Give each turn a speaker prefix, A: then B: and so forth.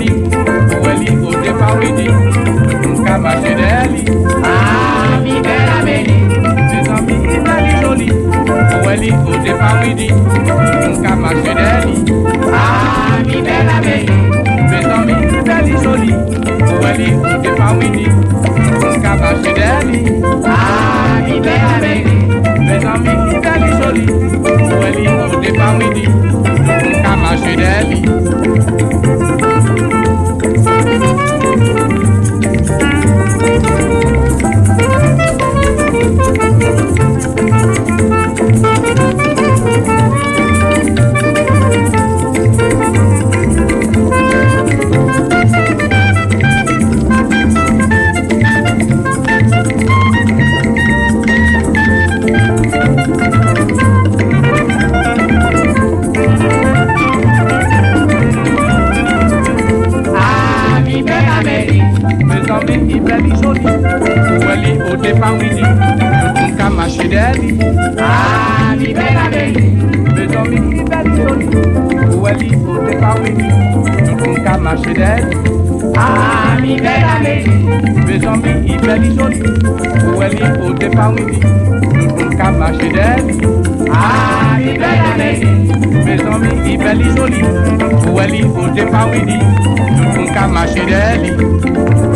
A: deli, Weli au départ midi, qu'à marcher deli. Ah, mi belle Amélie, mes amis, belle jolie, Weli au départ midi, qu'à marcher deli. Ah, mi belle Amélie, mes amis, belle jolie, Weli au départ midi, qu'à marcher deli. Ah, mi belle Amélie, mes amis, belle jolie, Weli au départ midi, qu'à marcher deli. Au départ midi, tout qu'à marcher deli. Ah, mi belle Amélie, mes amis, belle jolie. Weli au départ midi, tout qu'à marcher deli. Ah, mi belle Amélie, mes amis, belle jolie. Weli au départ midi, tout qu'à marcher deli. Ah, mi belle Amélie, mes amis, belle jolie. Weli au départ midi, tout qu'à marcher deli.